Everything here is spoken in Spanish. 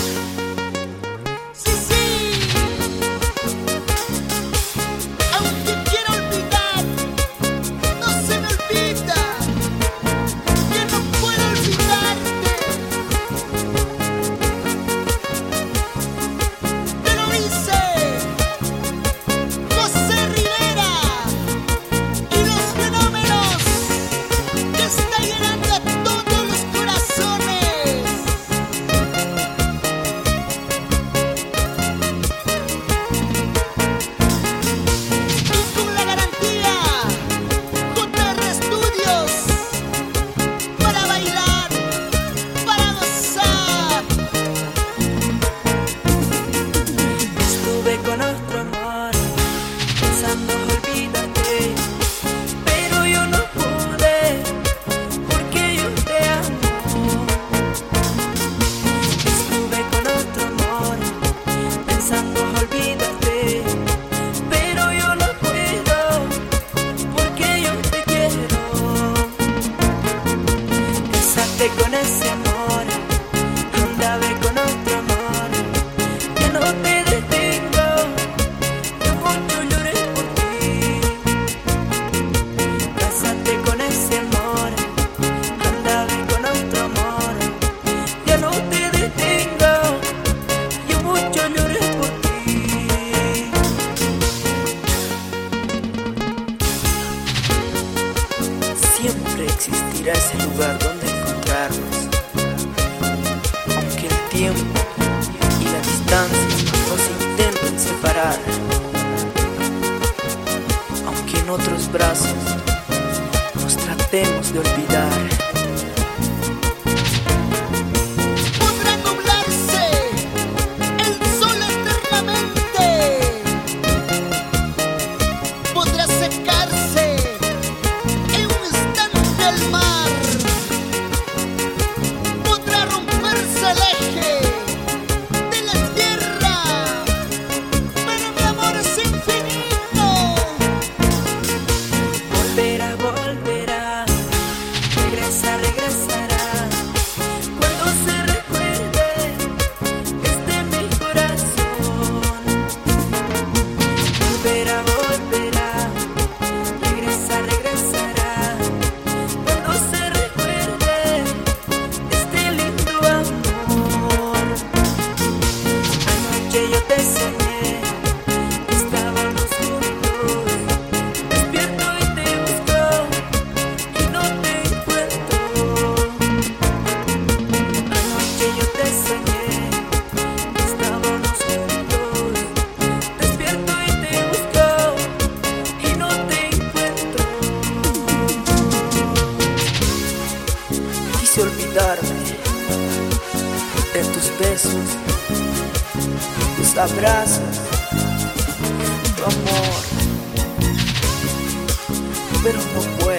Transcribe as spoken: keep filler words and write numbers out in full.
Sí, sí. Aunque quiero olvidar, no se me olvida. Que no puedo olvidarte. Te lo dice José Rivera y los fenómenos que está llenando a todos los corazones. Y con la garantía J R Studios para bailar, para gozar. Estuve con otro amor, pensando olvídate, pero yo no pude, porque yo te amo. Estuve con otro amor, pensando olvídate, pero yo no puedo, porque yo te quiero. Casaste con ese amor, andaba con otro amor, que no te detengo, yo mucho lloré por ti. Casaste con ese amor, andaba con otro amor, ya no te detengo, yo mucho lloré por ti. Siempre existirá ese lugar donde encontrarnos, aunque el tiempo y la distancia nos intenten separar, aunque en otros brazos nos tratemos de olvidar. Podrá nublarse el sol eternamente, podrá secarse en un instante el mar, podrá romperse el eje de la tierra, pero mi amor es infinito. Volverá, volverá, regresa, regresará, cuando se recuerde este mi corazón. Volverá, volverá, regresa, regresará, cuando se recuerde este lindo amor. Anoche yo te soñé, estábamos juntos, despierto y te busco y no te encuentro. Anoche yo te soñé, estábamos juntos, despierto y te busco y no te encuentro. Quise olvidarme de tus besos, tus abrazos, tu amor, pero no puedo.